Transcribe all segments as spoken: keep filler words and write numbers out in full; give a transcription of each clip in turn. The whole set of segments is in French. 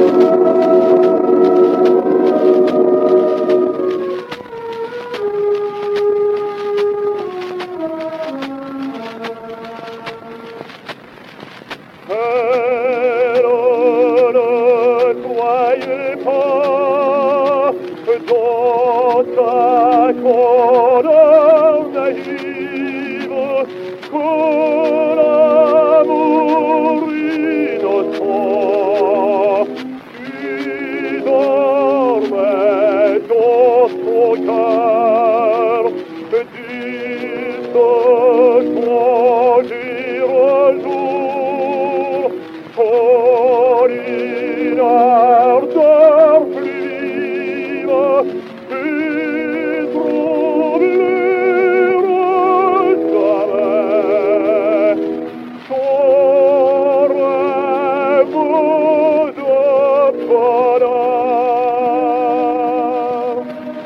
Dans ta colère naïve, que l'amour innocent, tu dormais dans ton cœur, du tranquille jour, colline ardeur plus vive, tu trouveras jamais ton rêve de bonheur.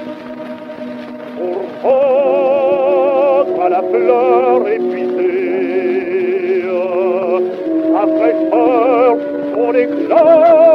Pour rendre à la fleur épuisée, à fraîcheur son éclat,